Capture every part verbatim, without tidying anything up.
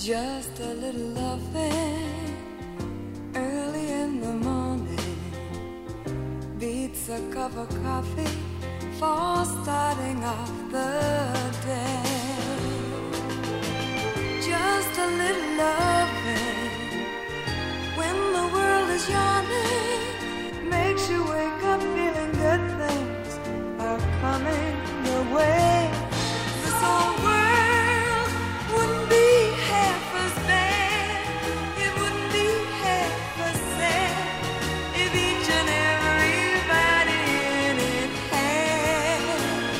Just a little loving early in the morning beats a cup of coffee for starting off the day. Just a little loving when the world is yawning makes you wake up feeling good things are coming your way. This whole world wouldn't be half as bad, it wouldn't be half as sad if each and everybody in it had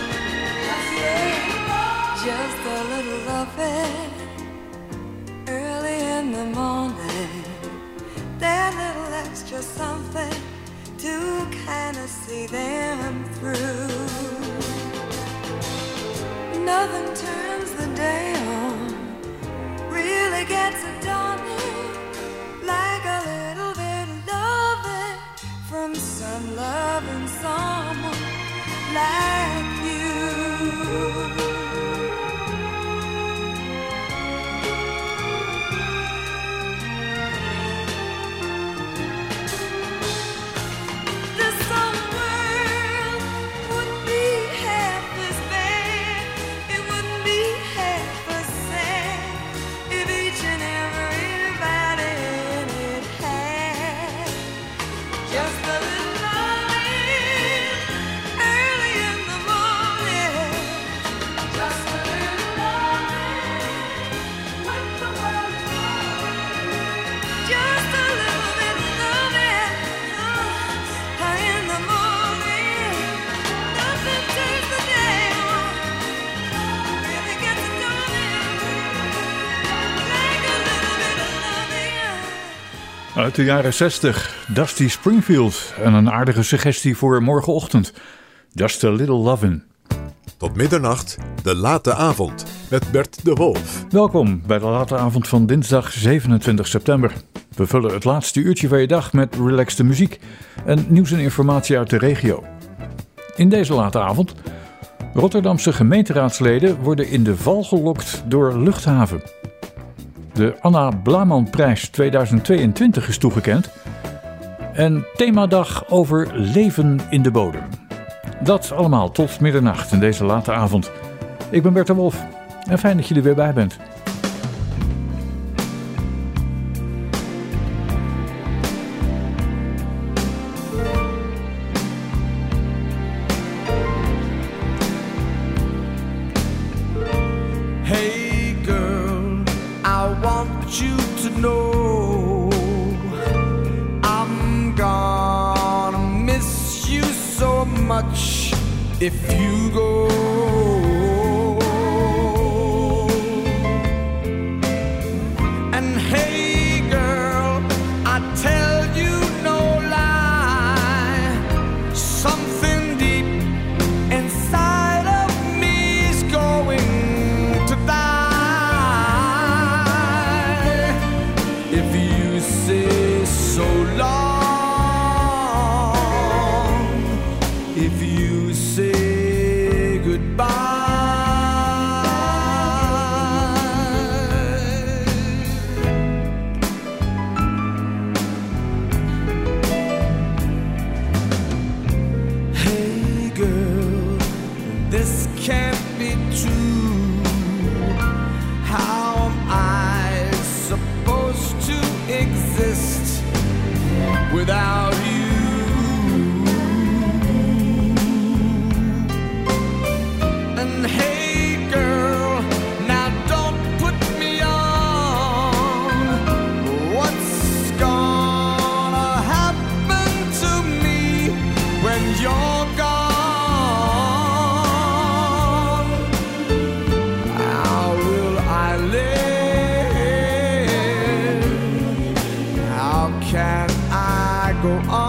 just a little loving early in the morning, that little extra something to kind of see them through. Nothing turns the day on, really gets it dawning, like a little bit of loving from some loving someone like you. Uit de jaren zestig, Dusty Springfield en een aardige suggestie voor morgenochtend. Just a little lovin'. Tot middernacht, de late avond met Bert de Wolf. Welkom bij de late avond van dinsdag zevenentwintig september. We vullen het laatste uurtje van je dag met relaxte muziek en nieuws en informatie uit de regio. In deze late avond, Rotterdamse gemeenteraadsleden worden in de val gelokt door Luchthaven. De Anna Blaman-prijs tweeduizend tweeëntwintig is toegekend. En themadag over leven in de bodem. Dat allemaal tot middernacht in deze late avond. Ik ben Bert de Wolf en fijn dat je er weer bij bent. If you go, and hey girl, I tell you no lie, something deep inside of me is going to die. If you say so long, if you say goodbye. Hey girl, this can't be true. How am I supposed to exist without you? Hey girl, now don't put me on. What's gonna happen to me when you're gone? How will I live? How can I go on?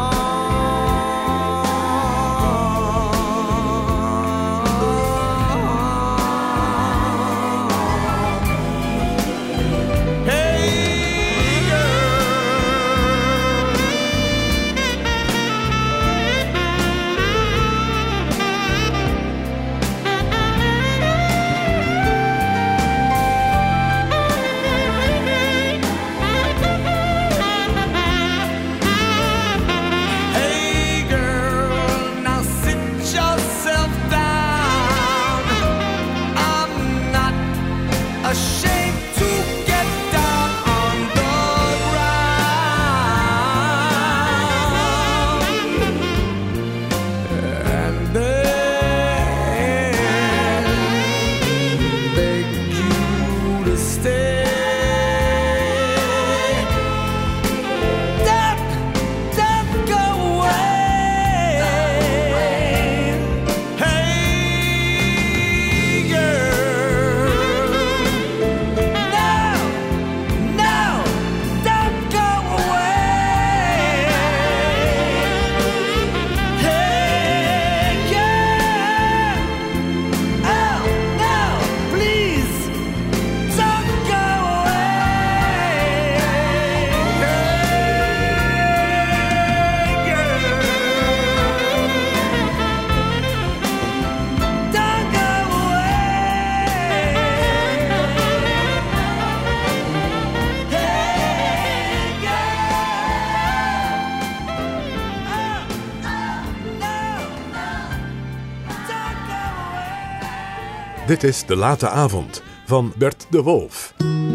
Dit is De Late Avond van Bert de Wolf.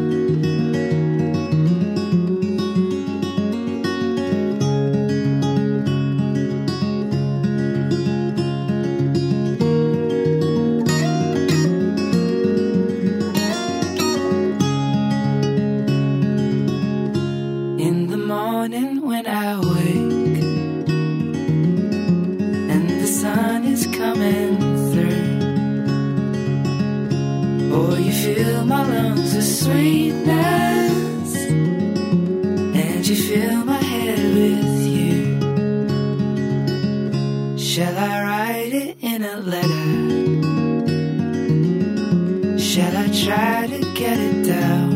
In the morning when I wake and the sun is coming through, oh, you fill my lungs with sweetness and you fill my head with you. Shall I write it in a letter? Shall I try to get it down?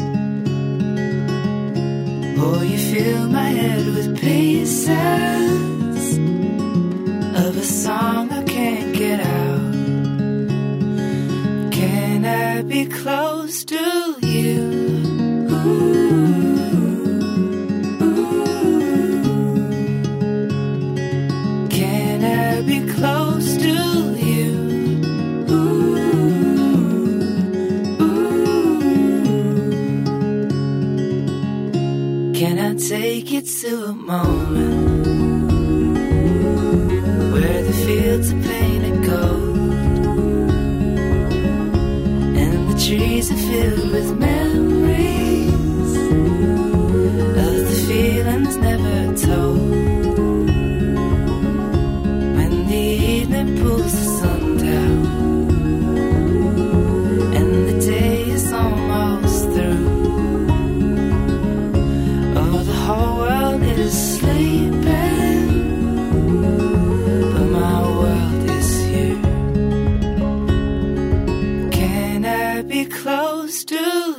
Oh, you fill my head with pieces of a song I can't get out. Can I be close to you? Ooh, ooh. Can I be close to you? Ooh, ooh. Can I take you to a moment where the fields are painted gold and the trees are filled with memories of the feelings never told? When the evening pulls the sun down and the day is almost through, oh, the whole world is sleeping, but my world is here. Can I be close to you?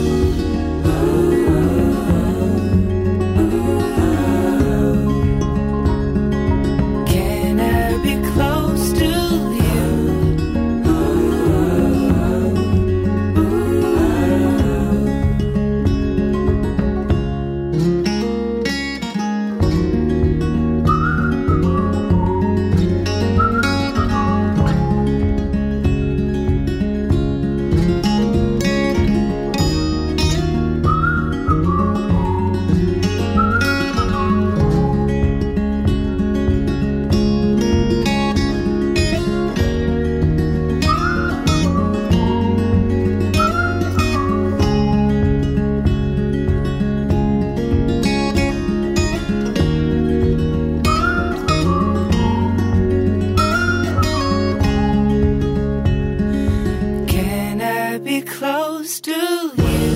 Can I be close to you? Can I be close to you?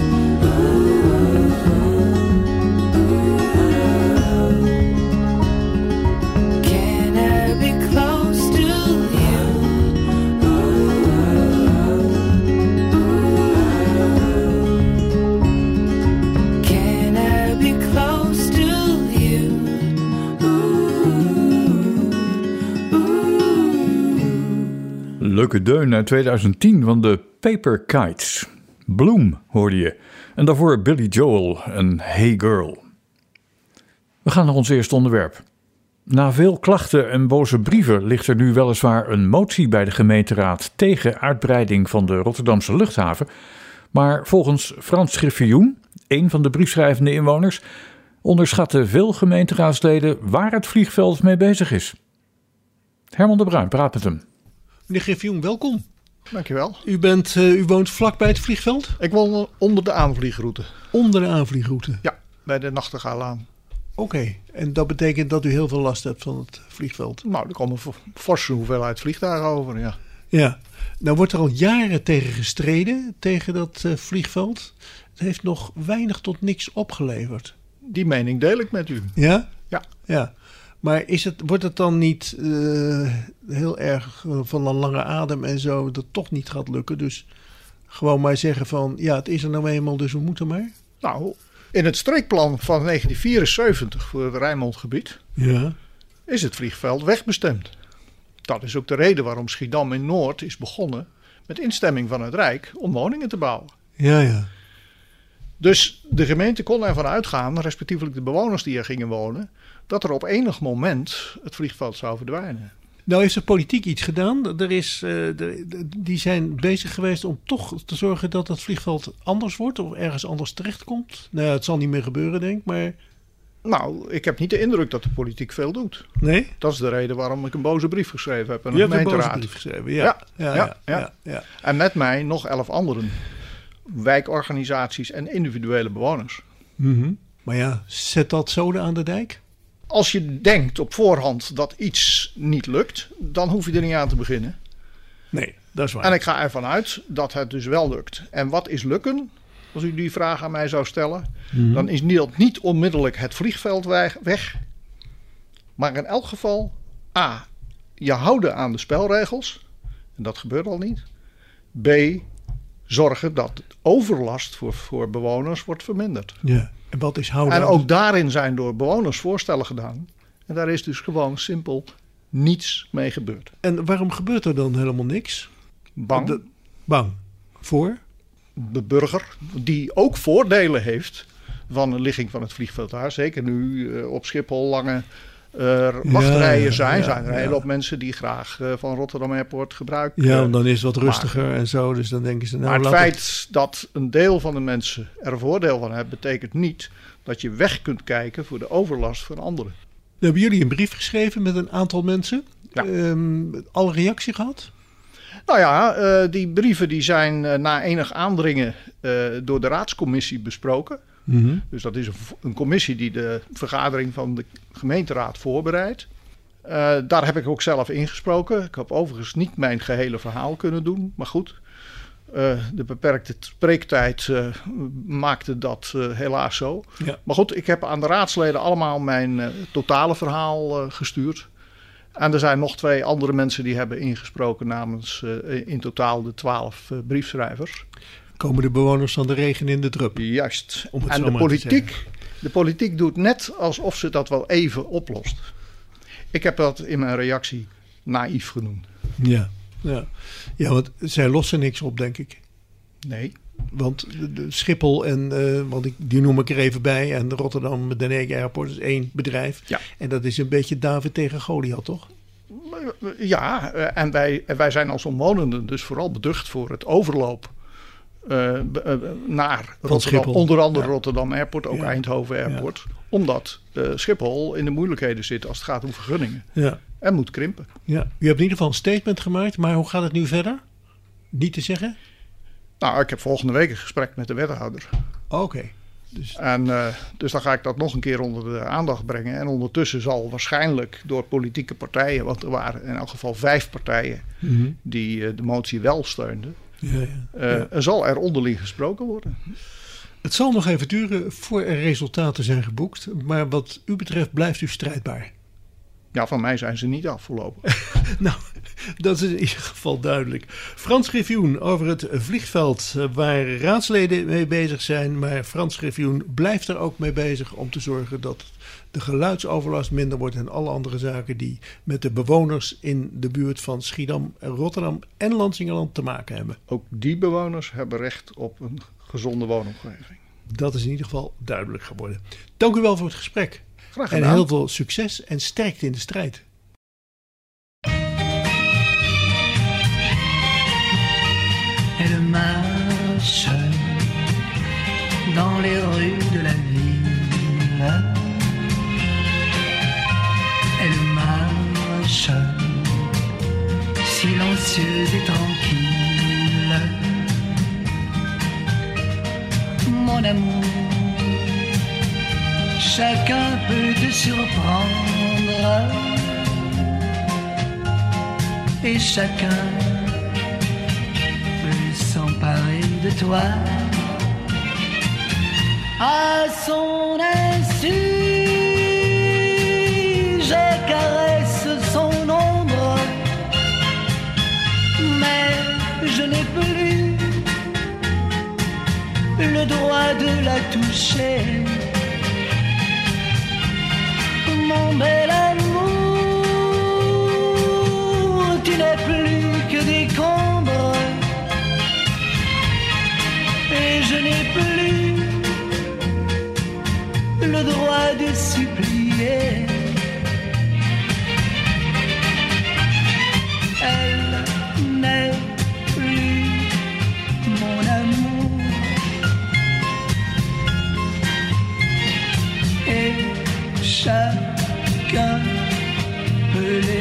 Can I be close to you? Can I be close to you? Leuke deun uit tweeduizend tien van de Paper Kites. Bloom hoorde je. En daarvoor Billy Joel en Hey Girl. We gaan naar ons eerste onderwerp. Na veel klachten en boze brieven ligt er nu weliswaar een motie bij de gemeenteraad tegen uitbreiding van de Rotterdamse luchthaven. Maar volgens Frans Griffioen, een van de briefschrijvende inwoners, onderschatten veel gemeenteraadsleden waar het vliegveld mee bezig is. Herman de Bruin praat met hem. Meneer Griffioen, welkom. Dankjewel. U, bent, uh, u woont vlak bij het vliegveld? Ik woon onder de aanvliegroute. Onder de aanvliegroute? Ja, bij de Nachtegaalaan. Oké, okay. En dat betekent dat u heel veel last hebt van het vliegveld? Nou, er komen een forse hoeveelheid vliegtuigen over, ja. Ja, nou wordt er al jaren tegen gestreden, tegen dat uh, vliegveld. Het heeft nog weinig tot niks opgeleverd. Die mening deel ik met u. Ja? Ja. Ja. Maar is het, wordt het dan niet uh, heel erg uh, van een lange adem en zo dat het toch niet gaat lukken? Dus gewoon maar zeggen van, ja, het is er nou eenmaal, dus we moeten maar. Nou, in het streekplan van negentien vierenzeventig voor het Rijnmondgebied ja. is het vliegveld wegbestemd. Dat is ook de reden waarom Schiedam in Noord is begonnen met instemming van het Rijk om woningen te bouwen. Ja, ja. Dus de gemeente kon ervan uitgaan, respectievelijk de bewoners die er gingen wonen, dat er op enig moment het vliegveld zou verdwijnen. Nou heeft de politiek iets gedaan. Er is, uh, de, de, die zijn bezig geweest om toch te zorgen dat het vliegveld anders wordt of ergens anders terechtkomt. Nou ja, het zal niet meer gebeuren, denk ik, maar... Nou, ik heb niet de indruk dat de politiek veel doet. Nee? Dat is de reden waarom ik een boze brief geschreven heb aan de Je hebt een gemeenteraad. boze brief geschreven, ja. Ja, Ja, ja, ja, ja. ja, ja. En met mij nog elf anderen. Wijkorganisaties en individuele bewoners. Mm-hmm. Maar ja, zet dat zoden aan de dijk? Als je denkt op voorhand dat iets niet lukt, dan hoef je er niet aan te beginnen. Nee, dat is waar. En ik ga ervan uit dat het dus wel lukt. En wat is lukken? Als u die vraag aan mij zou stellen, mm-hmm. dan is niet, niet onmiddellijk het vliegveld weg. Maar in elk geval, A, je houden aan de spelregels. En dat gebeurt al niet. B, zorgen dat overlast voor, voor bewoners wordt verminderd. Ja, en wat is houden? En ook daarin zijn door bewoners voorstellen gedaan. En daar is dus gewoon simpel niets mee gebeurd. En waarom gebeurt er dan helemaal niks? Bang. De, bang. Voor? De burger, die ook voordelen heeft van een ligging van het vliegveld daar. Zeker nu uh, op Schiphol lange uh, wachtrijen ja, zijn. Ja, zijn er een ja. hele hoop mensen die graag uh, van Rotterdam Airport gebruiken. Ja, want dan is het wat rustiger maken. En zo. Dus dan denken ze... Nou, maar het laat feit het... dat een deel van de mensen er een voordeel van heeft, betekent niet dat je weg kunt kijken voor de overlast van anderen. Hebben jullie een brief geschreven met een aantal mensen? Ja. Um, alle reactie gehad? Nou ja, uh, die brieven die zijn uh, na enig aandringen uh, door de raadscommissie besproken. Mm-hmm. Dus dat is een, een commissie die de vergadering van de gemeenteraad voorbereidt. Uh, daar heb ik ook zelf ingesproken. Ik heb overigens niet mijn gehele verhaal kunnen doen. Maar goed, uh, de beperkte spreektijd uh, maakte dat uh, helaas zo. Ja. Maar goed, ik heb aan de raadsleden allemaal mijn uh, totale verhaal uh, gestuurd. En er zijn nog twee andere mensen die hebben ingesproken namens uh, in totaal de twaalf uh, briefschrijvers. Komen de bewoners van de regen in de drup? Juist. Om het en zo de maar politiek, de politiek doet net alsof ze dat wel even oplost. Ik heb dat in mijn reactie naïef genoemd. Ja, ja. ja want zij lossen niks op, denk ik. Nee. Want de, de Schiphol en, uh, want ik, die noem ik er even bij, en de Rotterdam Den Haag Airport is één bedrijf. Ja. En dat is een beetje David tegen Goliath, toch? Ja, en wij, wij zijn als omwonenden dus vooral beducht voor het overloop uh, naar Rotterdam. Onder andere ja. Rotterdam Airport, ook ja. Eindhoven Airport. Ja. Omdat uh, Schiphol in de moeilijkheden zit als het gaat om vergunningen. Ja. En moet krimpen. Ja. U hebt in ieder geval een statement gemaakt, maar hoe gaat het nu verder? Niet te zeggen? Nou, ik heb volgende week een gesprek met de wethouder. Oké. Okay. Dus... En, uh, dus dan ga ik dat nog een keer onder de aandacht brengen. En ondertussen zal waarschijnlijk door politieke partijen, want er waren in elk geval vijf partijen mm-hmm. die uh, de motie wel steunden, ja, ja. Uh, ja. er zal er onderling gesproken worden. Het zal nog even duren voor er resultaten zijn geboekt. Maar wat u betreft blijft u strijdbaar. Ja, van mij zijn ze niet af voorlopig. Nou, dat is in ieder geval duidelijk. Frans Griffioen over het vliegveld waar raadsleden mee bezig zijn. Maar Frans Griffioen blijft er ook mee bezig om te zorgen dat de geluidsoverlast minder wordt. En alle andere zaken die met de bewoners in de buurt van Schiedam, Rotterdam en Lansingerland te maken hebben. Ook die bewoners hebben recht op een gezonde woonomgeving. Dat is in ieder geval duidelijk geworden. Dank u wel voor het gesprek. Graag gedaan. En heel veel succes en sterkte in de strijd. Elle marche dans les rues de la ville. Elle marche silencieuse et tranquille. Mon amour, chacun peut te surprendre et chacun peut s'emparer de toi à son insu. Je caresse son ombre, mais je n'ai plus le droit de la toucher. Mon bel amour, tu n'es plus que des combres et je n'ai plus le droit de supplier.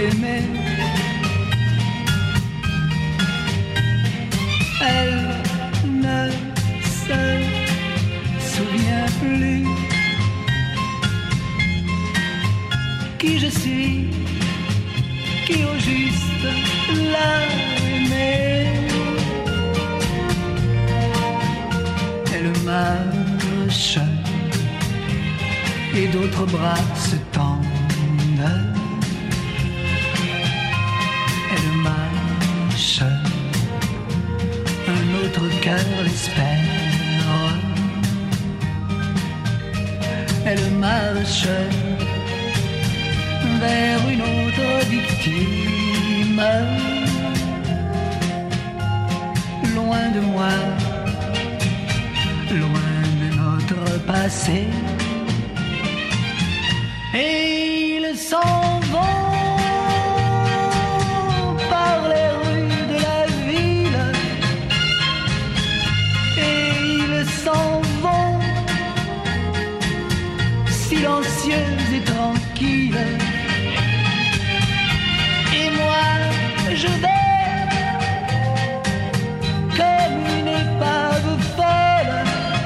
aimait. Elle ne se souvient plus qui je suis, qui au juste l'a aimé. Elle marche et d'autres bras se tendent. Elle marche, un autre cœur l'espère. Elle marche vers une autre victime. Loin de moi, loin de notre passé. Et ils s'en vont par les rues de la ville. Et ils s'en vont silencieux et tranquilles. Et moi, je vais comme une épave folle.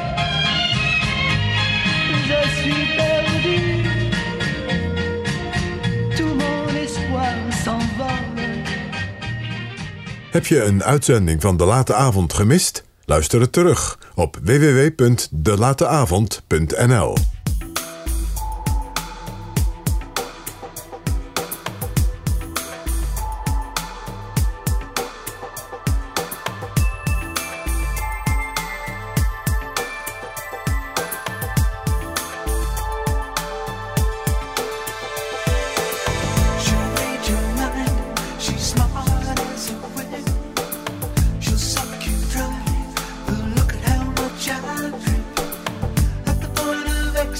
Je suis perdu. Tout mon espoir s'envole. Heb je een uitzending van De Late Avond gemist? Luister het terug op w w w punt de late avond punt n l. Look at how much I drink at the point of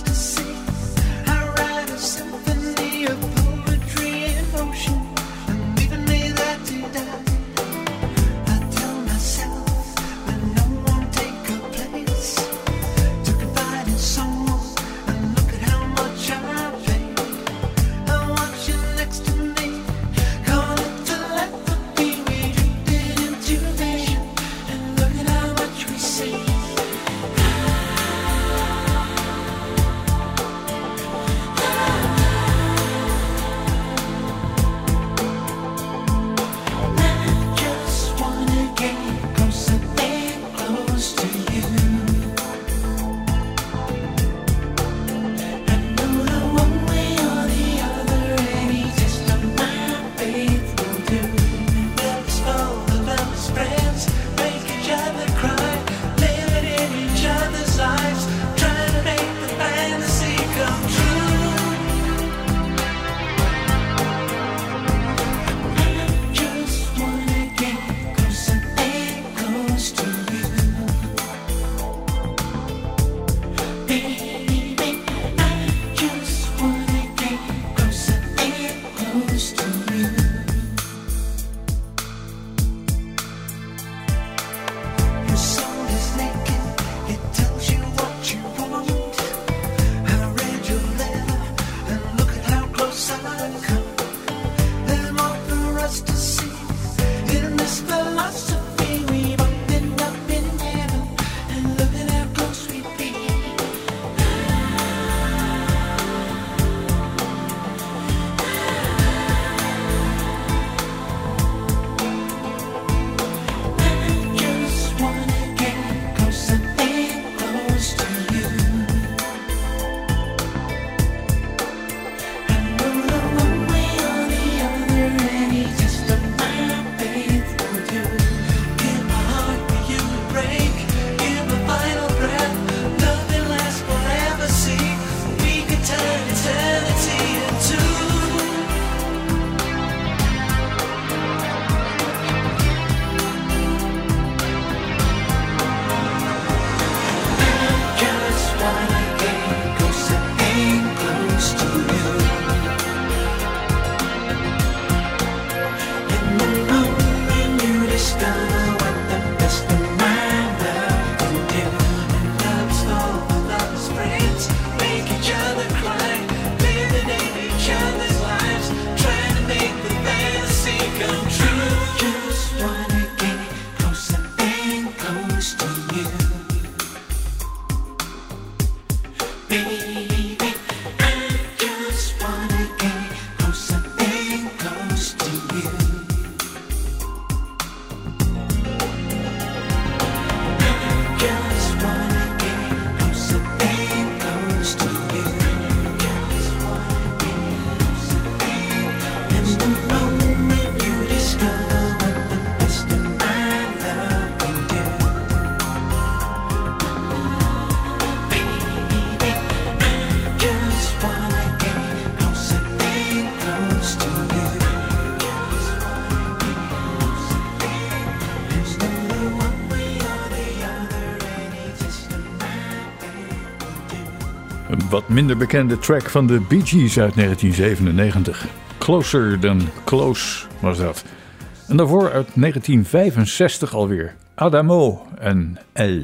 wat minder bekende track van de Bee Gees uit negentien zevenennegentig. Closer Than Close was dat. En daarvoor uit negentien vijfenzestig alweer. Adamo en El.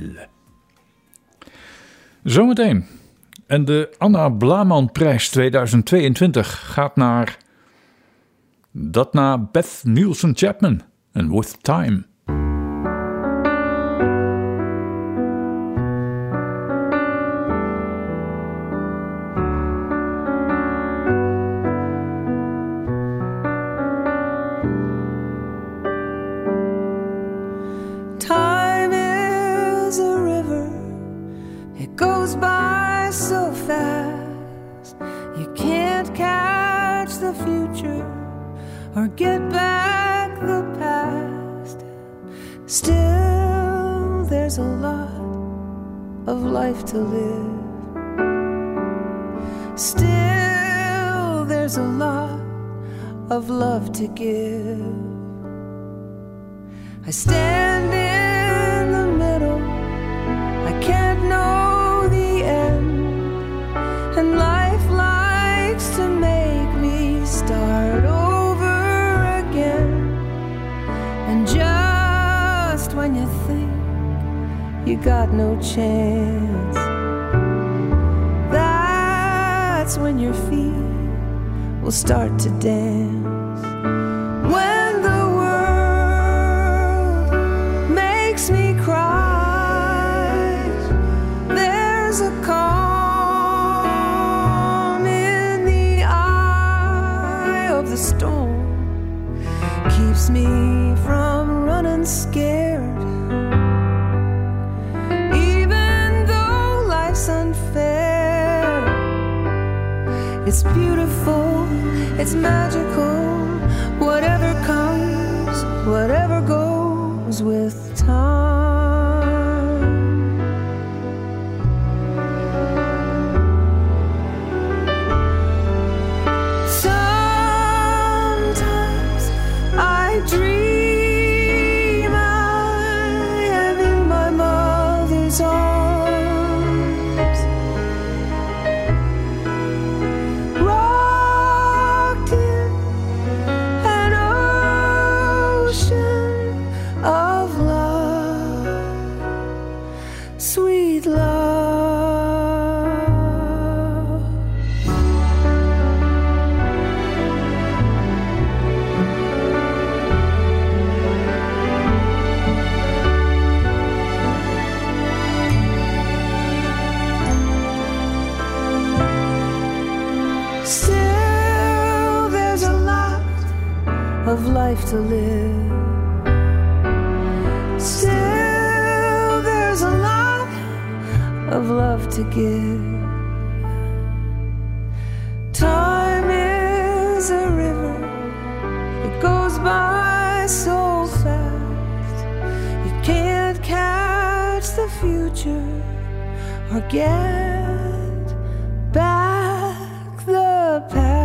Zometeen. En de Anna Blaman-prijs tweeduizend tweeëntwintig gaat naar... dat na Beth Nielsen Chapman en With Time. Time is a river, it goes by so fast. You can't catch the future or get back the past. Still, there's a lot of life to live. Still, there's a lot of love to give. I stand in the middle, I can't know the end, and life likes to make me start over again. And just when you think you got no chance, that's when your feet will start to dance. When the world makes me cry, there's a calm in the eye of the storm, keeps me from running scared. Even though life's unfair, it's beautiful, it's magical. Whatever comes, whatever goes with time. Sometimes I dream I am in my mother's arms, rocked in an ocean of love, sweet love. Still, there's a lot of life to live. Still, there's a lot of love to give. Time is a river, it goes by so fast. You can't catch the future or get back the past.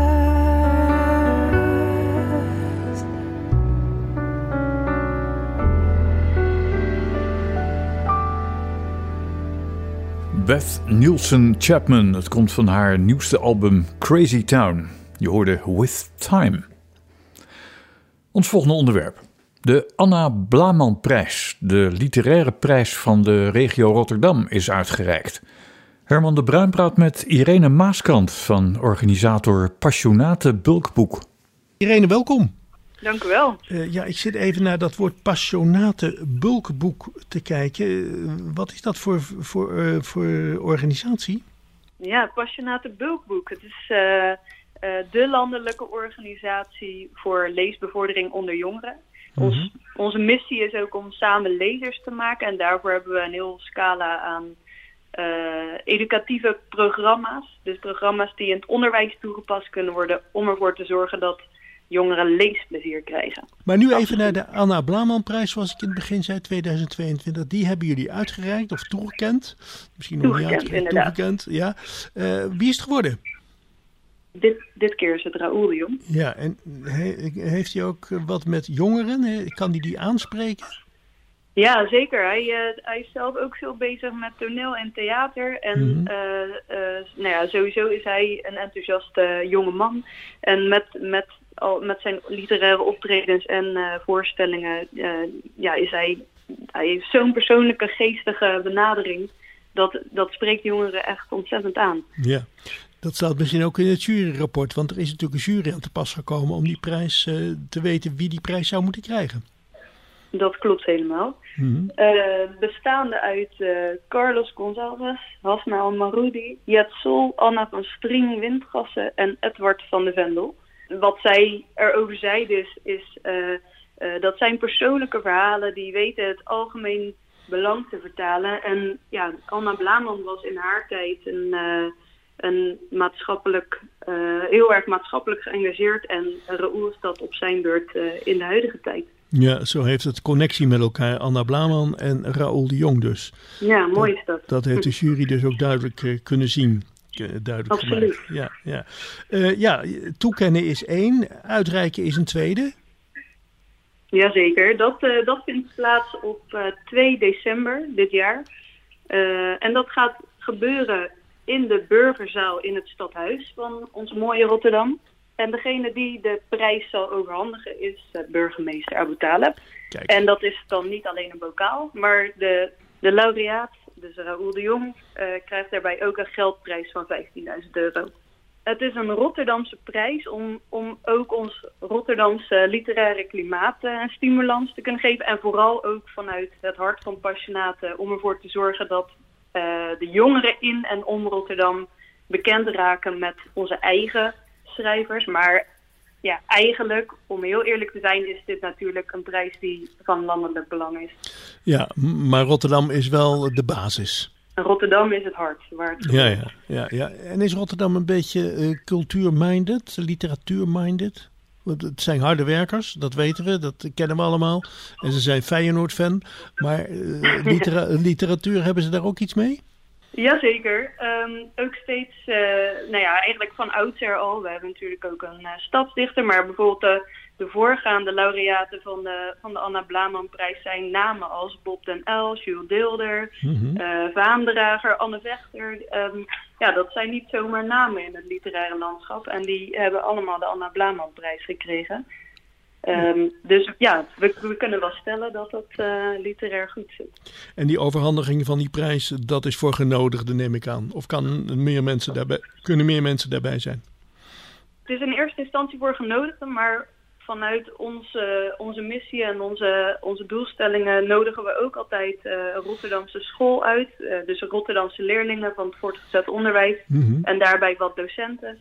Beth Nielsen Chapman. Het komt van haar nieuwste album Crazy Town. Je hoorde With Time. Ons volgende onderwerp. De Anna Blaman-prijs, de literaire prijs van de regio Rotterdam, is uitgereikt. Herman de Bruin praat met Irene Maaskant van organisator Passionate Bulkboek. Irene, welkom. Dank u wel. Uh, ja, ik zit even naar dat woord Passionate Bulkboek te kijken. Uh, wat is dat voor, voor, uh, voor organisatie? Ja, Passionate Bulkboek. Het is uh, uh, de landelijke organisatie voor leesbevordering onder jongeren. Mm-hmm. Ons, onze missie is ook om samen lezers te maken. En daarvoor hebben we een heel scala aan uh, educatieve programma's. Dus programma's die in het onderwijs toegepast kunnen worden om ervoor te zorgen dat jongeren leesplezier krijgen. Maar nu even naar de Anna Blaman-prijs, zoals ik in het begin zei, tweeduizend tweeëntwintig. Die hebben jullie uitgereikt of toegekend? Misschien nog niet uitgereikt, toegekend. Ja. Uh, wie is het geworden? Dit, dit keer is het Raoul de Jong. Ja, en he, heeft hij ook wat met jongeren? Kan hij die aanspreken? Ja, zeker. Hij, uh, hij is zelf ook veel bezig met toneel en theater. En mm-hmm. uh, uh, nou ja, sowieso is hij een enthousiaste jonge man. En met, met, al, met zijn literaire optredens en uh, voorstellingen uh, ja, is hij, hij heeft zo'n persoonlijke, geestige benadering. Dat, dat spreekt jongeren echt ontzettend aan. Ja, dat staat misschien ook in het juryrapport. Want er is natuurlijk een jury aan te pas gekomen om die prijs uh, te weten wie die prijs zou moeten krijgen. Dat klopt helemaal. Mm-hmm. Uh, bestaande uit uh, Carlos González, Hasna Al-Maroudi, Jet Sol, Anna van String, Windgassen en Edward van de Vendel. Wat zij erover zeiden is, is uh, uh, dat zijn persoonlijke verhalen die weten het algemeen belang te vertalen. En ja, Anna Blaman was in haar tijd een, uh, een maatschappelijk, uh, heel erg maatschappelijk geëngageerd. En Raoul is dat op zijn beurt uh, in de huidige tijd. Ja, zo heeft het connectie met elkaar, Anna Blaman en Raoul de Jong dus. Ja, mooi is dat. Dat heeft de jury dus ook duidelijk uh, kunnen zien. Uh, duidelijk Absoluut. Gemaakt. Ja, ja. Uh, ja, toekennen is één, uitreiken is een tweede. Jazeker, dat, uh, dat vindt plaats op uh, twee december dit jaar. Uh, en dat gaat gebeuren in de burgerzaal in het stadhuis van ons mooie Rotterdam. En degene die de prijs zal overhandigen is uh, burgemeester Abu Taleb. Kijk. En dat is dan niet alleen een bokaal, maar de, de laureaat, dus Raoul de Jong, uh, krijgt daarbij ook een geldprijs van vijftienduizend euro. Het is een Rotterdamse prijs om, om ook ons Rotterdamse literaire klimaat een stimulans te kunnen geven. En vooral ook vanuit het hart van Passionaten om ervoor te zorgen dat uh, de jongeren in en om Rotterdam bekend raken met onze eigen schrijvers. Maar ja, eigenlijk, om heel eerlijk te zijn, is dit natuurlijk een prijs die van landelijk belang is. Ja, maar Rotterdam is wel de basis. Rotterdam is het hart waar het ja, ja, ja, ja. En is Rotterdam een beetje uh, cultuur-minded, literatuur-minded? Want het zijn harde werkers, dat weten we, dat kennen we allemaal. En ze zijn Feyenoord-fan. Maar uh, litera- literatuur, hebben ze daar ook iets mee? Jazeker. Um, ook steeds, uh, nou ja, eigenlijk van oudsher al. We hebben natuurlijk ook een uh, stadsdichter, maar bijvoorbeeld de, de voorgaande laureaten van de, van de Anna Blaman-prijs zijn namen als Bob den Uyl, Jules Deelder, mm-hmm. uh, Vaandrager, Anne Vechter. Um, ja, dat zijn niet zomaar namen in het literaire landschap en die hebben allemaal de Anna Blaman-prijs gekregen. Um, dus ja, we, we kunnen wel stellen dat het uh, literair goed zit. En die overhandiging van die prijs, dat is voor genodigden, neem ik aan. Of kan meer mensen daarbij, kunnen meer mensen daarbij zijn? Het is in eerste instantie voor genodigden, maar vanuit onze, onze missie en onze, onze doelstellingen nodigen we ook altijd uh, een Rotterdamse school uit. Uh, dus Rotterdamse leerlingen van het voortgezet onderwijs mm-hmm. en daarbij wat docenten.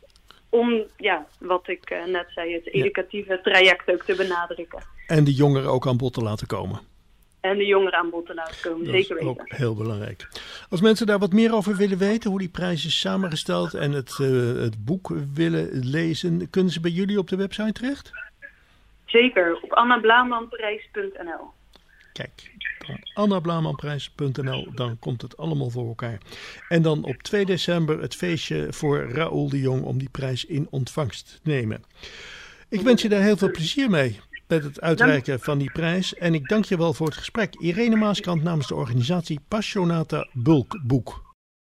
Om, ja, wat ik uh, net zei, het educatieve ja. traject ook te benadrukken. En de jongeren ook aan bod te laten komen. En de jongeren aan bod te laten komen, dat zeker weten. Dat is ook heel belangrijk. Als mensen daar wat meer over willen weten, hoe die prijs is samengesteld en het, uh, het boek willen lezen, kunnen ze bij jullie op de website terecht? Zeker, op anna blamanprijs punt n l. Kijk, anna blamanprijs punt n l, dan komt het allemaal voor elkaar. En dan op twee december het feestje voor Raoul de Jong om die prijs in ontvangst te nemen. Ik wens je daar heel veel plezier mee met het uitreiken van die prijs. En ik dank je wel voor het gesprek. Irene Maaskant namens de organisatie Passionata Bulkboek.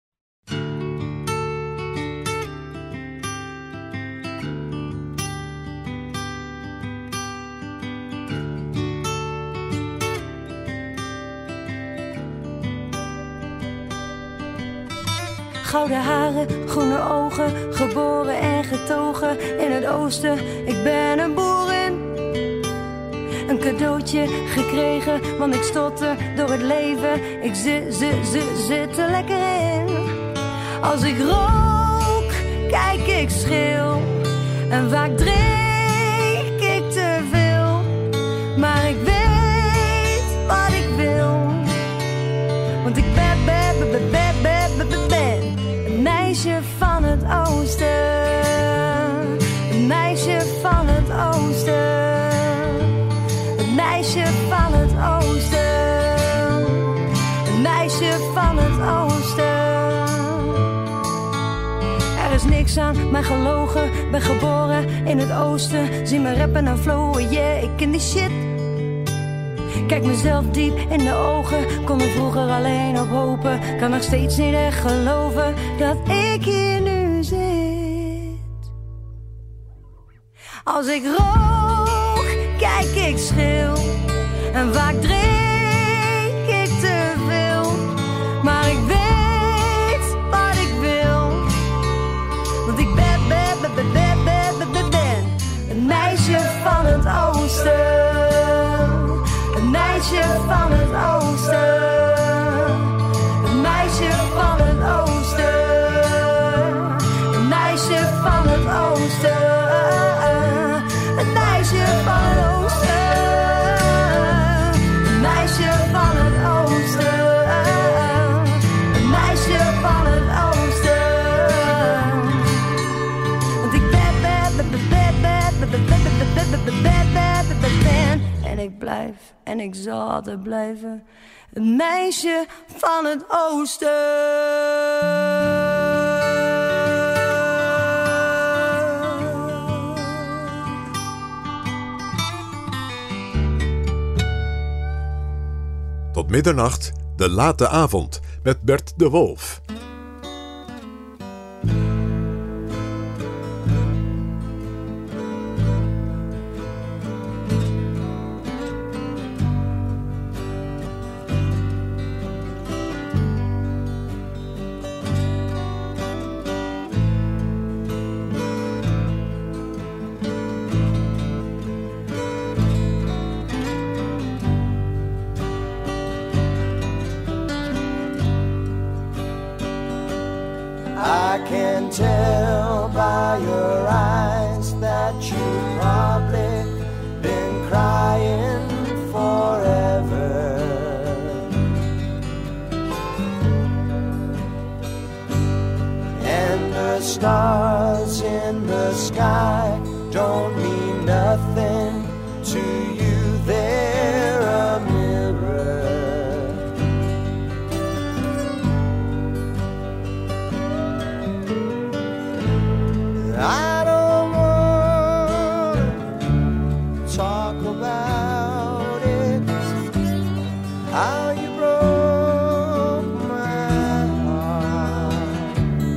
Gouden haren, groene ogen, geboren en getogen in het oosten. Ik ben een boerin. Een cadeautje gekregen, want ik stotter door het leven. Ik zit, zit, zit, zit er lekker in. Als ik rook, kijk ik scheel. En vaak drink ik te veel. Maar ik weet wat ik wil. Want ik ben, ben, ben, ben, ben, ben, ben. Een meisje van het oosten. Een meisje van het oosten. Een meisje van het oosten. Een meisje van het oosten. Er is niks aan mij gelogen. Ben geboren in het oosten. Zie me rappen en flowen, yeah, ik ken die shit. Kijk mezelf diep in de ogen, kon er vroeger alleen op hopen. Kan nog steeds niet echt geloven dat ik hier nu zit. Als ik rook, kijk ik schil. En vaak drink ik te veel. Maar ik weet wat ik wil. Want ik ben, ben, ben, ben, ben, ben, ben, ben. Een meisje van het oosten. Een meisje van het oosten. Een meisje van het oosten. Een meisje van het oosten. Een meisje van het oosten. Een meisje van het oosten. Een meisje van het oosten. Want ik ben, ben, ben, ben, ben, ben, ben, ben, ben, ben, ben, ben. En ik blijf en ik zal altijd blijven. Een meisje van het oosten. Tot middernacht, de late avond, met Bert de Wolf. I can tell by your eyes that you've probably been crying forever. And the stars in the sky don't mean nothing to you. They're a mirror. I don't wanna talk about it, how you broke my heart.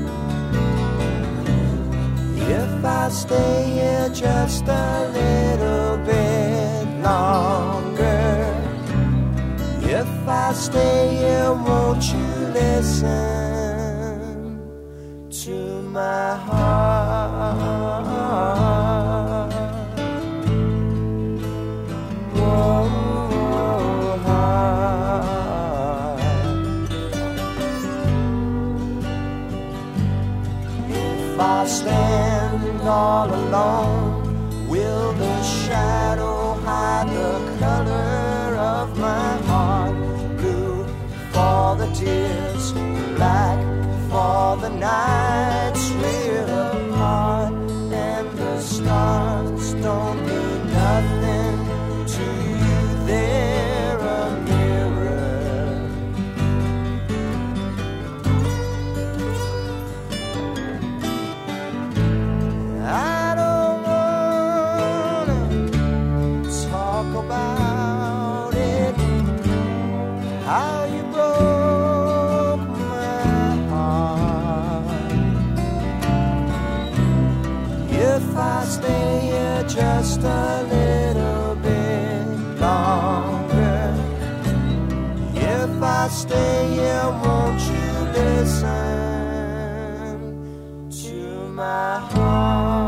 If I stay here just a little bit longer, if I stay here, won't you listen to my heart? Whoa, heart. If I stand all alone, will the shadow hide the color of my heart? Blue for the tears, black for the nights we're apart, and the stars don't mean nothing to you. They're a mirror. I don't wanna talk about it, how you broke my heart. If I stay here just a little bit longer, if I stay here, won't you listen to my heart?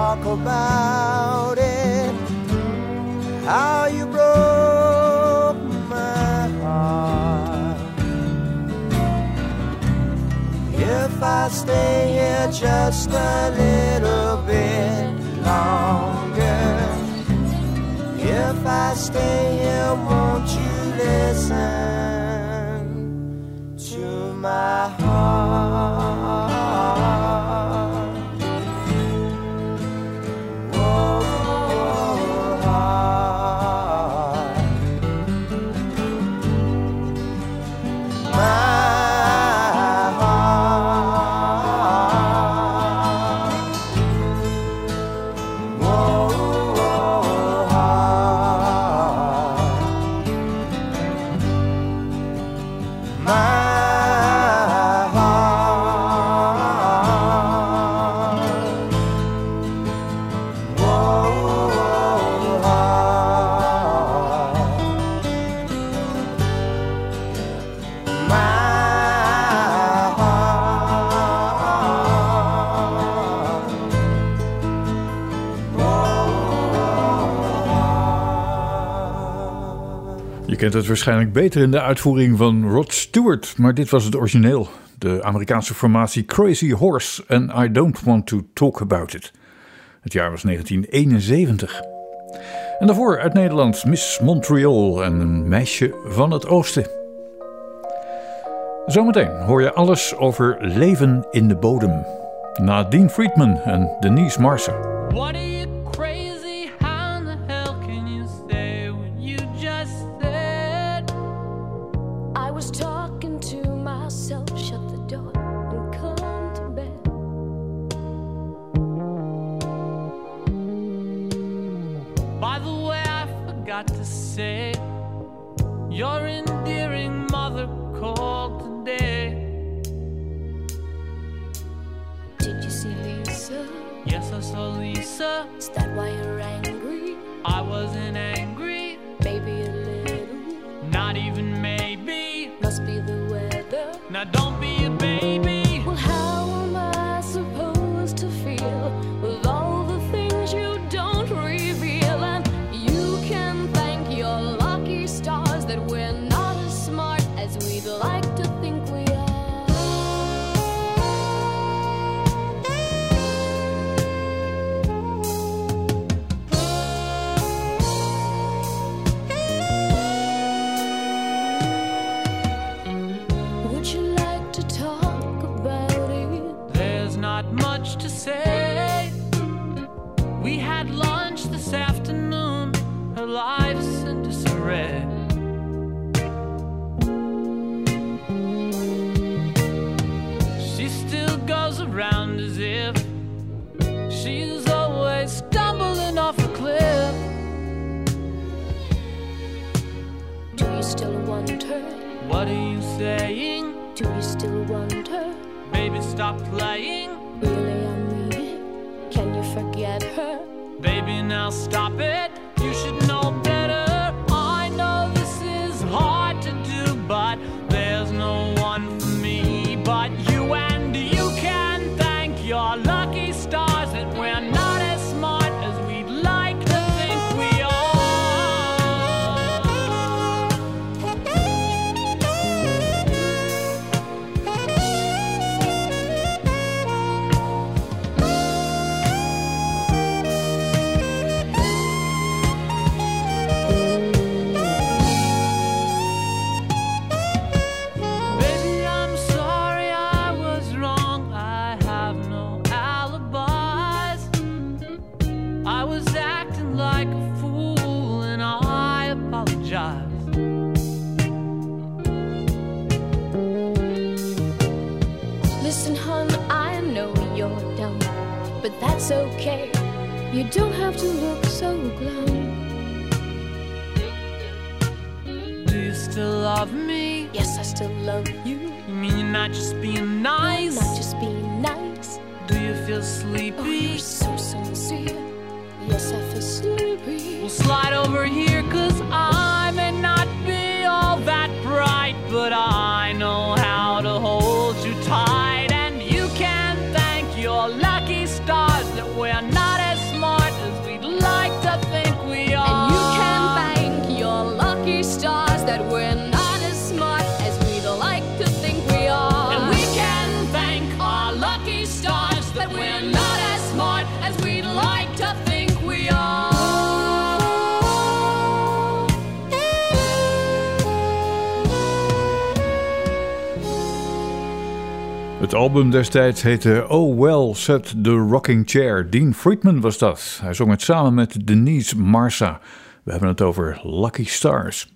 talk about it, how you broke my heart. If I stay here just a little bit longer, if I stay here, won't you listen to my heart? Whoa, heart. My Je kent het waarschijnlijk beter in de uitvoering van Rod Stewart, maar dit was het origineel. De Amerikaanse formatie Crazy Horse en I Don't Want To Talk About It. Het jaar was negentien eenenzeventig. En daarvoor uit Nederland Miss Montreal en een meisje van het oosten. Zometeen hoor je alles over leven in de bodem. Na Dean Friedman en Denise Marsa. What are you crazy? How in the hell can you say what you just said? I was talking to myself, shut the door and come to bed. By the way, I forgot to say, your endearing mother called today. Did you see Lisa? Yes, I saw Lisa. Is that why you're angry? I wasn't angry. Maybe a little. Not even maybe. Must be the weather. Now don't be a baby. Well, how am I supposed to feel with all the things you don't reveal? And you can thank your lucky stars that we're not as smart as we'd like to think we are. Would you like to talk about it? There's not much to say. We had lunch this afternoon. Her life's in disarray. She still goes around as if she's always stumbling off a cliff. Do you still want her? What are you saying? Do you still want her? Baby, stop playing. Really, I mean it. Can you forget her? Baby, now stop it. You should know better. I know this is hard to do, but there's no one for me but you. And you can thank your lucky stars that we're not as smart as we'd like to think we are. Baby, I'm sorry I was wrong. I have no alibis. I was acting like a fool and I apologize. Listen, hon, I know you're dumb, but that's okay. You don't have to look so glum. Do you still love me? Yes, I still love you. You mean you're not just being nice? Not just being nice. Do you feel Oh, sleepy? you're so sincere. Yes, I feel sleepy. We'll slide over here, cause I may not be all that bright, but I know how to hold you tight. And you can thank your lucky stars that we're not as to think we are. Het album destijds heette Oh Well Said the Rocking Chair. Dean Friedman was dat. Hij zong het samen met Denise Marsa. We hebben het over Lucky Stars.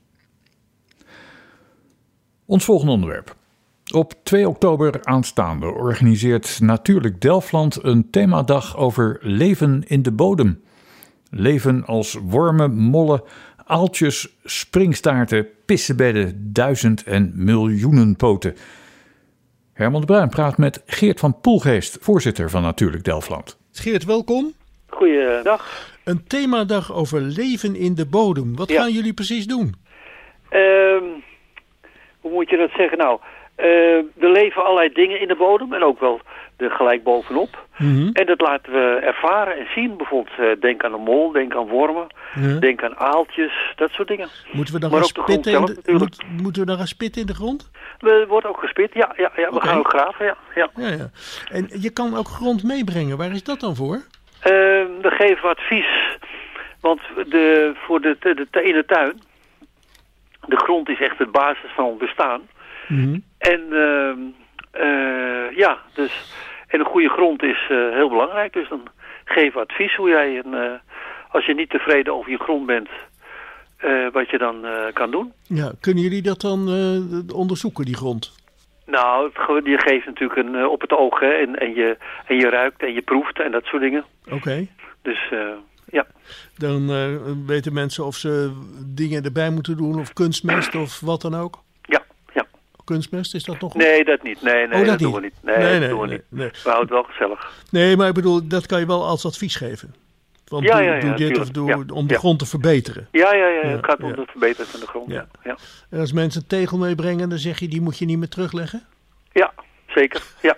Ons volgende onderwerp. Op twee oktober aanstaande organiseert Natuurlijk Delfland een themadag over leven in de bodem. Leven als wormen, mollen, aaltjes, springstaarten, pissebedden, duizend en miljoenen poten. Herman de Bruin praat met Geert van Poelgeest, voorzitter van Natuurlijk Delfland. Geert, welkom. Goeiedag. Een themadag over leven in de bodem. Wat Ja. gaan jullie precies doen? Ehm, hoe moet je dat zeggen? Nou, eh, er leven allerlei dingen in de bodem en ook wel er gelijk bovenop. Mhm. En dat laten we ervaren en zien. Bijvoorbeeld, eh, denk aan een mol, denk aan wormen, Ja. denk aan aaltjes, dat soort dingen. Moeten we dan Maar gaan ook de grond spitten in zelf de, natuurlijk. moet- moeten we dan gaan spitten in de grond? Er wordt ook gespit, ja, ja, ja we Oké. gaan ook graven, ja. ja. Ja, ja. En je kan ook grond meebrengen. Waar is dat dan voor? Ehm, we geven advies, want de, voor de, de, de, in de tuin, de grond is echt de basis van ons bestaan. Mhm. En ehm, eh, ja, dus en een goede grond is eh, heel belangrijk. Dus dan geven we advies hoe jij, een, eh, als je niet tevreden over je grond bent, eh, wat je dan eh, kan doen. Ja, kunnen jullie dat dan eh, onderzoeken, die grond? Nou, het, ge- je geeft natuurlijk een, eh, op het oog hè, en, en, je, en je ruikt en je proeft en dat soort dingen. Oké. Dus eh, ja. Dan eh, weten mensen of ze dingen erbij moeten doen of kunstmest of wat dan ook. Ja, ja. Kunstmest, is dat nog goed? Nee, dat niet. Nee, nee, Oh, dat dat, doen niet? we niet. Nee, Nee, dat nee, doen we nee, niet. nee. We houden het wel gezellig. Nee, maar ik bedoel, dat kan je wel als advies geven. Want Ja, doe, ja, ja, doe dit tuurlijk. of doe Ja, om de ja. grond te verbeteren. Ja, ja, ja. Ja, Het gaat om ja. het verbeteren van de grond. Ja. Ja, ja. En als mensen een tegel meebrengen, dan zeg je, die moet je niet meer terugleggen? ja zeker. Ja.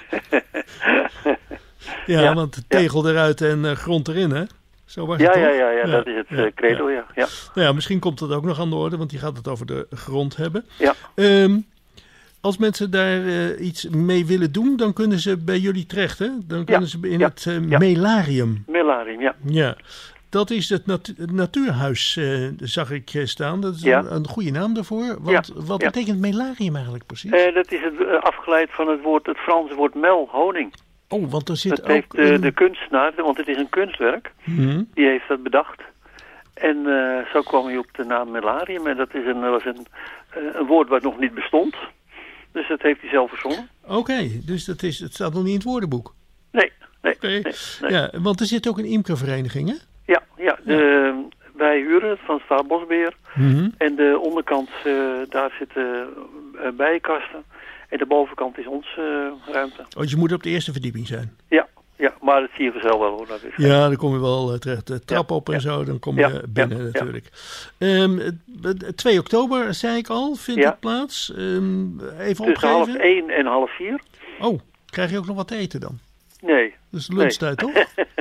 Ja, Ja, want de ja. tegel eruit en eh, grond erin, hè? Zo was Ja, het ja, toch? ja, ja, dat is het ja, eh, credo, ja. ja. Ja, Nou ja, misschien komt dat ook nog aan de orde, want die gaat het over de grond hebben. ja. Ehm, als mensen daar eh, iets mee willen doen, dan kunnen ze bij jullie terecht, hè? Dan kunnen ze in ja, het eh, ja. Melarium. Melarium, ja. Ja, dat is het, natu- het natuurhuis, eh, zag ik eh, staan. Dat is Ja. een, een goede naam daarvoor. Want Ja, wat ja. betekent Melarium eigenlijk precies? Eh, dat is het, eh, afgeleid van het woord, het Franse woord mel, honing. oh, want er zit Dat ook... heeft de, een- de kunstenaar, want het is een kunstwerk, Mhm. die heeft dat bedacht. En eh, zo kwam hij op de naam Melarium. En dat is een, was een, eh, een woord wat nog niet bestond. Dus dat heeft hij zelf verzonnen. Oké, dus dat is, het staat nog niet in het woordenboek. Nee, nee, Oké. nee, nee. Ja, want er zit ook een imkervereniging, hè? Ja, ja, de, wij huren het van Staatsbosbeheer. Mhm. En de onderkant, eh, daar zitten uh, bijenkasten. En de bovenkant is onze uh, ruimte. Oh, je moet op de eerste verdieping zijn. Ja, ja, maar dat zie je vanzelf wel hoor. Dat is Ja, dan kom je wel eh, terecht. De trap Ja, op en ja. zo, dan kom je Ja, binnen ja, ja. natuurlijk. Ehm, het- het- twee oktober, zei ik al, vindt Ja. het plaats. Ehm, even tussen half opgeven. één en half vier. Oh, krijg je ook nog wat te eten dan? Nee. Dat is lunchtijd, toch?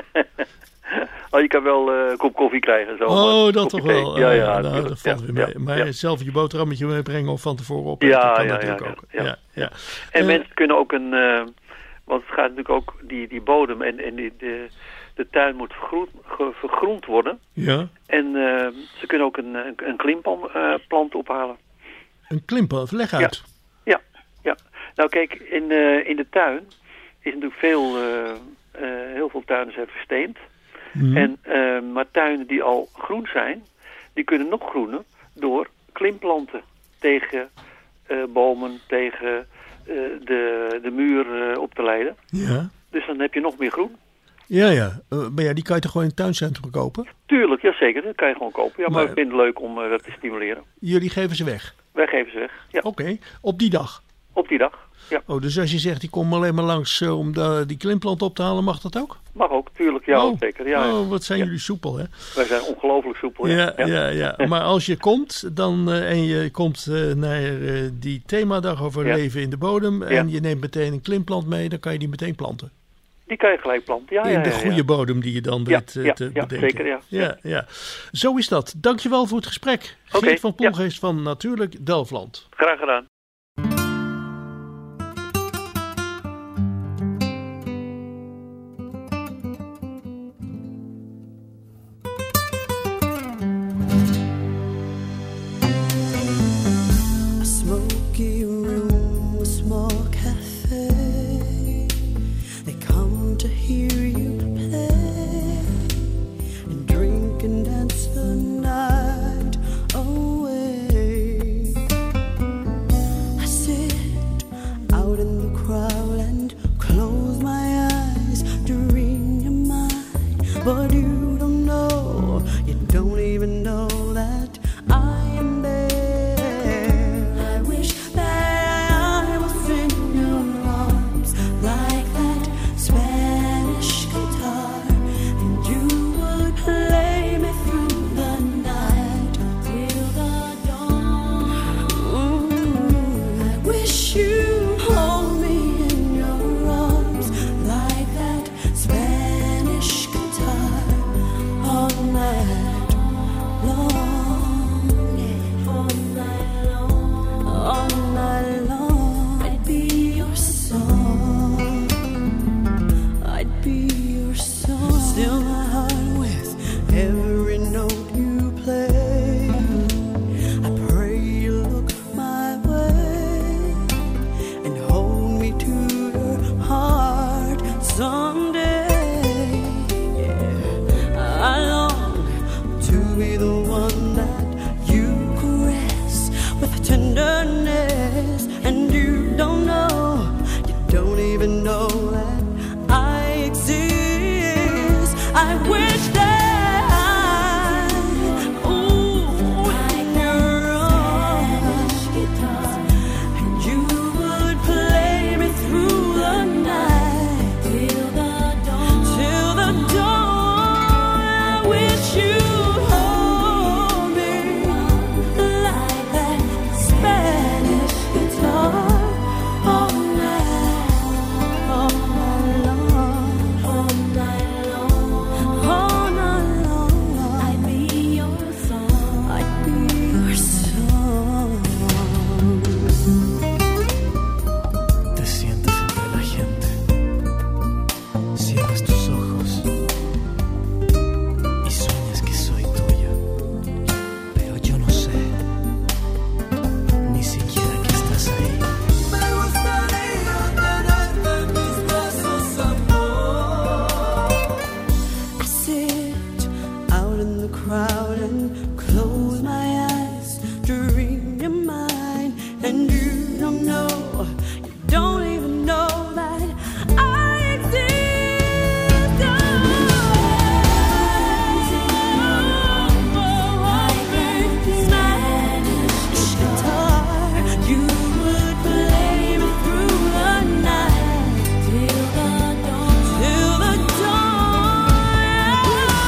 Oh, je kan wel eh, een kop koffie krijgen. Zo, maar Oh, een dat kopje toch wel. thee. Ja, Oh, ja, nou, natuurlijk. dat valt Ja, weer mee. ja, maar ja. zelf je boterhammetje meebrengen of van tevoren opeten, Ja, kan ja, natuurlijk ja, ook. ja. Ja, ja. En Eh, mensen kunnen ook een... eh, want het gaat natuurlijk ook... Die, die bodem en, en die, de, de tuin moet vergroend, ge- vergroend worden. Ja, En eh, ze kunnen ook een, een, een klimplant ophalen. een klimpen, leg uit. Ja, ja. Nou kijk, in, eh, in de tuin is natuurlijk veel... eh, eh, heel veel tuinen zijn versteend. Mhm. En, eh, maar tuinen die al groen zijn, die kunnen nog groener door klimplanten tegen eh, bomen, tegen eh, de, de muur eh, op te leiden. Ja, Dus dan heb je nog meer groen. ja, ja. Eh, maar ja, die kan je toch gewoon in het tuincentrum kopen? Tuurlijk, jazeker, dat kan je gewoon kopen. Ja, maar, Maar- ik vind het leuk om eh, dat te stimuleren. Jullie geven ze weg? Wij geven ze weg, ja, Oké, op die dag? op die dag. Ja, Oh, dus als je zegt, die komt alleen maar langs eh, om de, die klimplant op te halen, mag dat ook? mag ook, tuurlijk, ja, oh. zeker. Ja, Oh, wat zijn Ja. jullie soepel, hè? Wij zijn ongelooflijk soepel. Ja, ja, ja. Maar als je komt dan, eh, en je komt eh, naar eh, die themadag over Ja. leven in de bodem en Ja. je neemt meteen een klimplant mee, dan kan je die meteen planten. Die kan je gelijk planten, ja, in ja, de ja, ja. goede bodem die je dan Ja, weet eh, ja, te ja, bedenken. zeker, ja. Ja, ja. Zo is dat. Dankjewel voor het gesprek. Oké, Geert van ja. Poelgeest van Natuurlijk Delfland. Graag gedaan. but you don't know, you don't even know that I am there. I wish that I was in your arms like that Spanish guitar, and you would play me through the night till the dawn. Mm, I wish you hold me in your arms like that Spanish guitar all night long, all night long, all night long. I'd be your song, I'd be your song. Still my heart with every note you play. I pray you look my way and hold me to your heart someday. Yeah, I long to be the one that you caress with tenderness, and you don't know, you don't even know that I exist. I wish that I, ooh, in your arms, and you would play me through the night till the dawn, till the dawn. I wish you'd hold me like that Spanish guitar all night, all night long, all night long, all night long. I'd be your song, I'd be your song. Te sientes entre la gente, cierras tus ojos y sueñas que soy tuya, pero yo no sé ni siquiera que estás ahí. Me gustaría tenerte en mis brazos, amor. I sit out in the crowd and close my eyes, dream you're mine, and you don't know, you don't even know that I exist. Like that Spanish guitar, you would play me through the night till the dawn, till the dawn.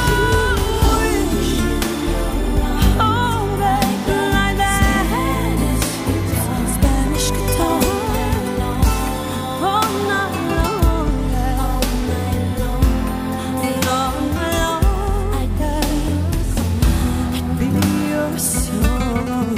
Oh, baby, like that Spanish guitar all night long, all night long, all night long. I'd be your song.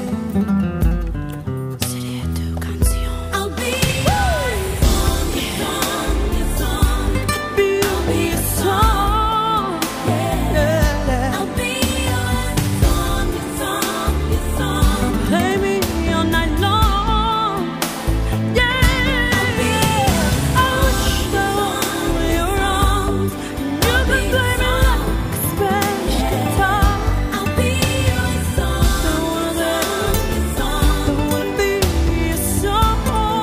Sería tu canción. I'll be your song, your song, your song. I'll be your song, yeah. I'll be your song, your song, your song. Play me all night long, yeah. I'll be I wish I was your arms, and you could play me like a Spanish guitar. I'll be your song, the one that, the one be your song.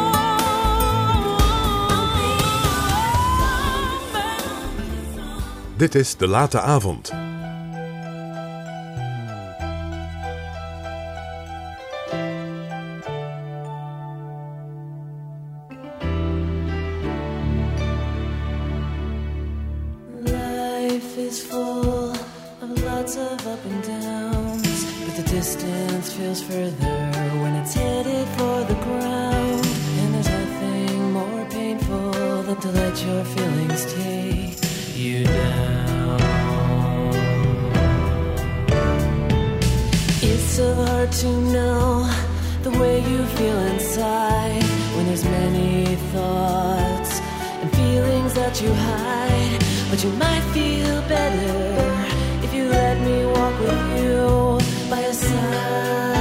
Dit is De Late Avond. Life is full of lots of up and downs, but the distance feels further when it's headed for the ground. And there's nothing more painful than to let your feelings take you down. It's so hard to know the way you feel inside when there's many thoughts and feelings that you hide. But you might feel better if you let me walk with you by your side.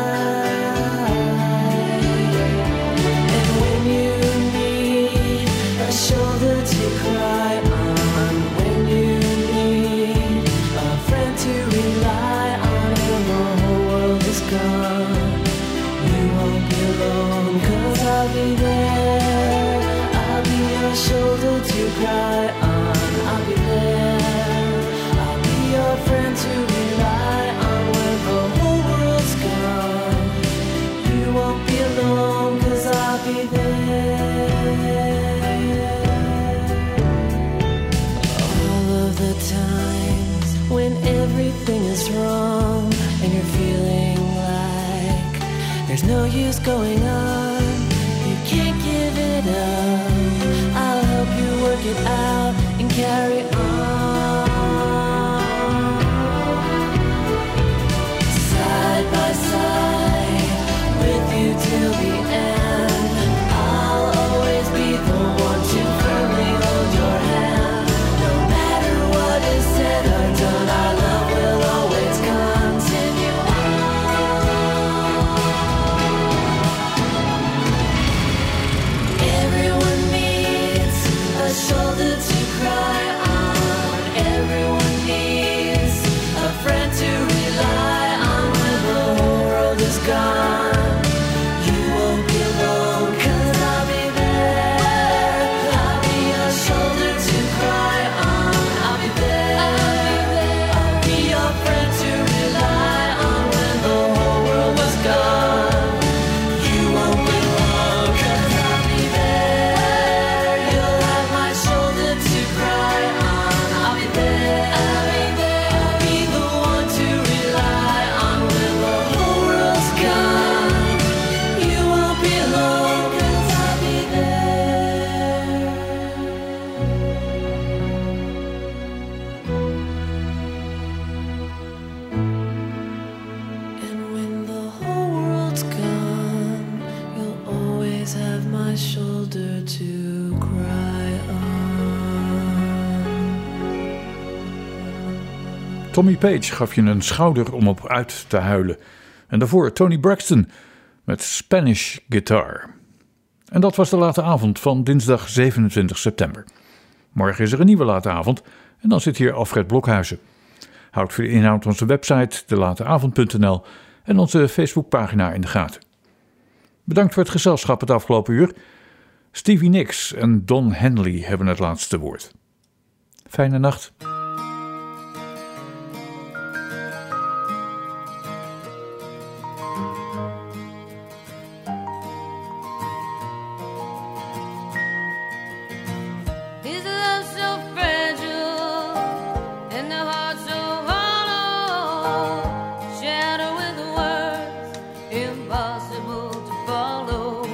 And when you need a shoulder to cry on, when you need a friend to rely on, when the whole world is gone, you won't be alone, 'cause I'll be there. I'll be your shoulder to cry on. I'll be there. the times when everything is wrong and you're feeling like there's no use going on. You can't give it up. I'll help you work it out and carry on. Side by side with you till the end. I'll always be the one to firmly hold your hand. No matter what is said or done, our love will always continue on. Everyone needs a shoulder to cry on. Everyone needs a friend to rely on when the whole world is gone. You won't be alone, 'cause I'll be there. I'll be your shoulder to cry on. I'll be there. I'll be your friend to rely on when the whole world is gone. You won't be alone, 'cause I'll be there. You'll have my shoulder to cry on. I'll be there. I'll be there. I'll be the one to rely on when the whole world's gone. You won't be alone, 'cause I'll be there. And when the whole world's gone, you'll always have my shoulder to cry on. Tommy Page gaf je een schouder om op uit te huilen. En daarvoor Tony Braxton met Spanish Guitar. En dat was de late avond van dinsdag zevenentwintig september. Morgen is er een nieuwe late avond en dan zit hier Alfred Blokhuizen. Houd voor de inhoud onze website de late avond punt n l en onze Facebookpagina in de gaten. Bedankt voor het gezelschap het afgelopen uur. Stevie Nicks en Don Henley hebben het laatste woord. Fijne nacht. Is love so fragile and the heart so hollow? Shadow with words impossible to follow.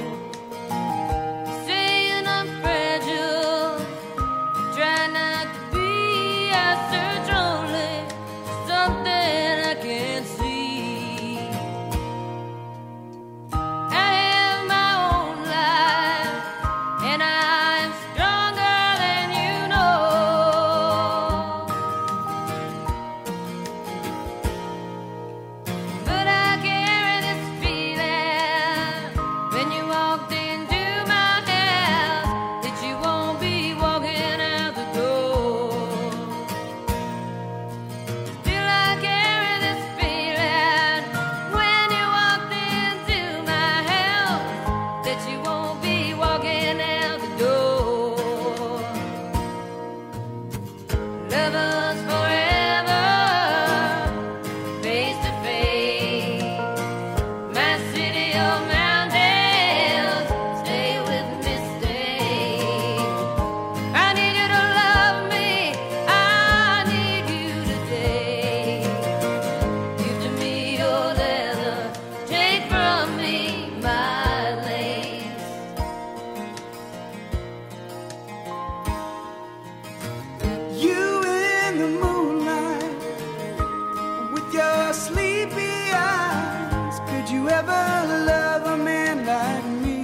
Saying I'm fragile, try not to be. I search only for something I can't see. I have my own life and I'm stronger than you know. But I carry this feeling when you walked into my house that you won't be walking out the door. Still I carry this feeling when you walked into my house that you won't be walking out the door. Lovers forever, face to face. My city of mountains, stay with me, stay. I need you to love me, I need you today. Give to me your leather, take from me my lace. You in the moonlight with your sleepy eyes. Could you ever love a man like me?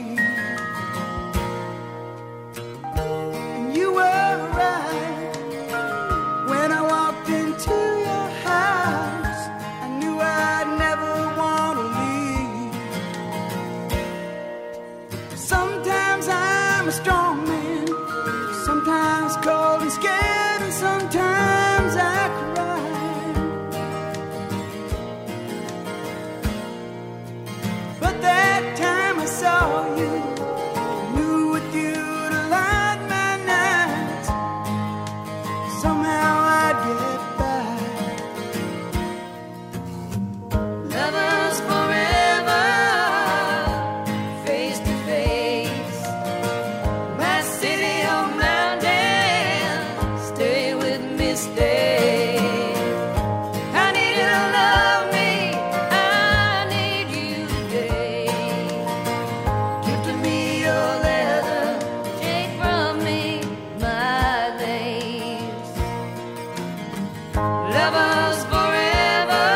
And you were right when I walked into your house. I knew I'd never want to leave. Sometimes I'm a strong man, sometimes cold and scared, and sometimes I cry. But that time I saw you, knew with you to light my nights. Somehow I'd get by. Lovers forever, face to face. My city of mountains, stay with me, mistake. I need you to love me, I need you today. Give to me your leather, take from me my lace. Lovers forever,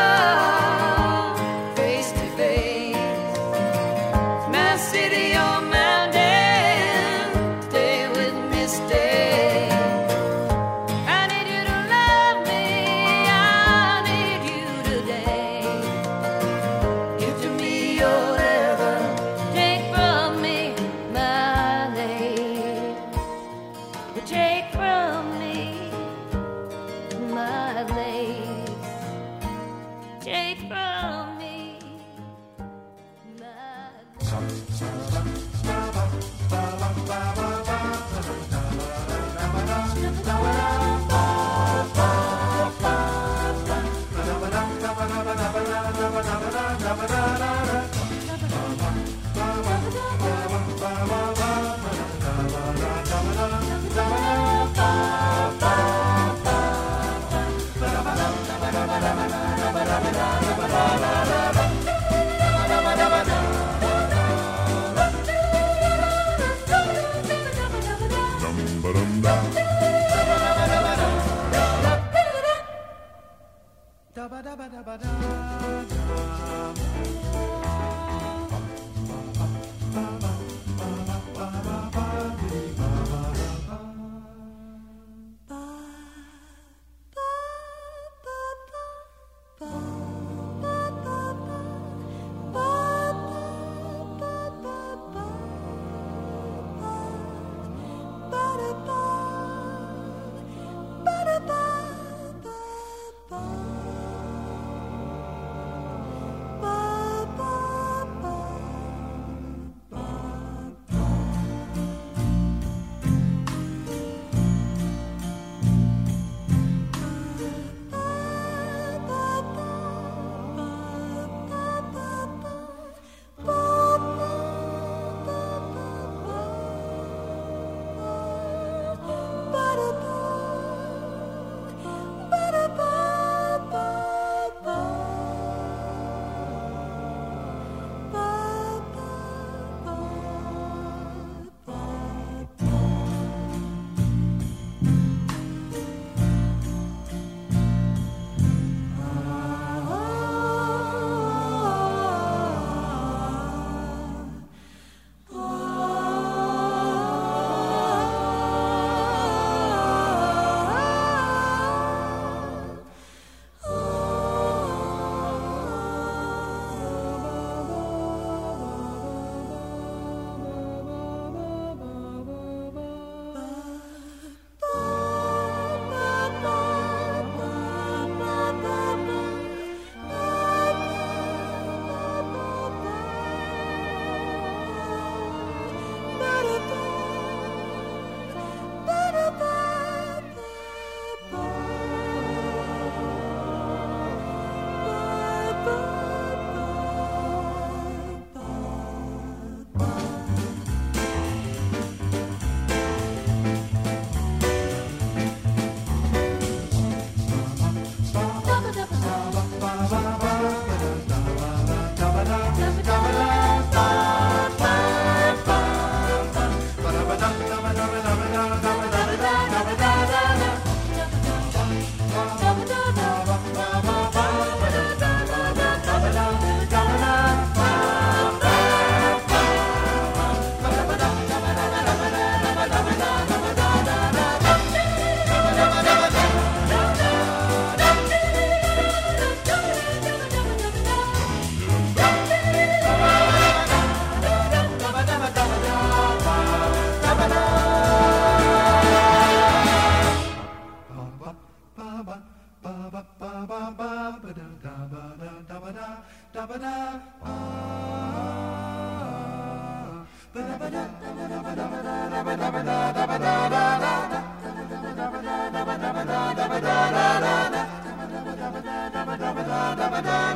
face to face. My city or mountain, stay with me, stay. I need you to love me, I need you today. Give to me your leather, take from me my lace. Take from me my lace. Take from me my Da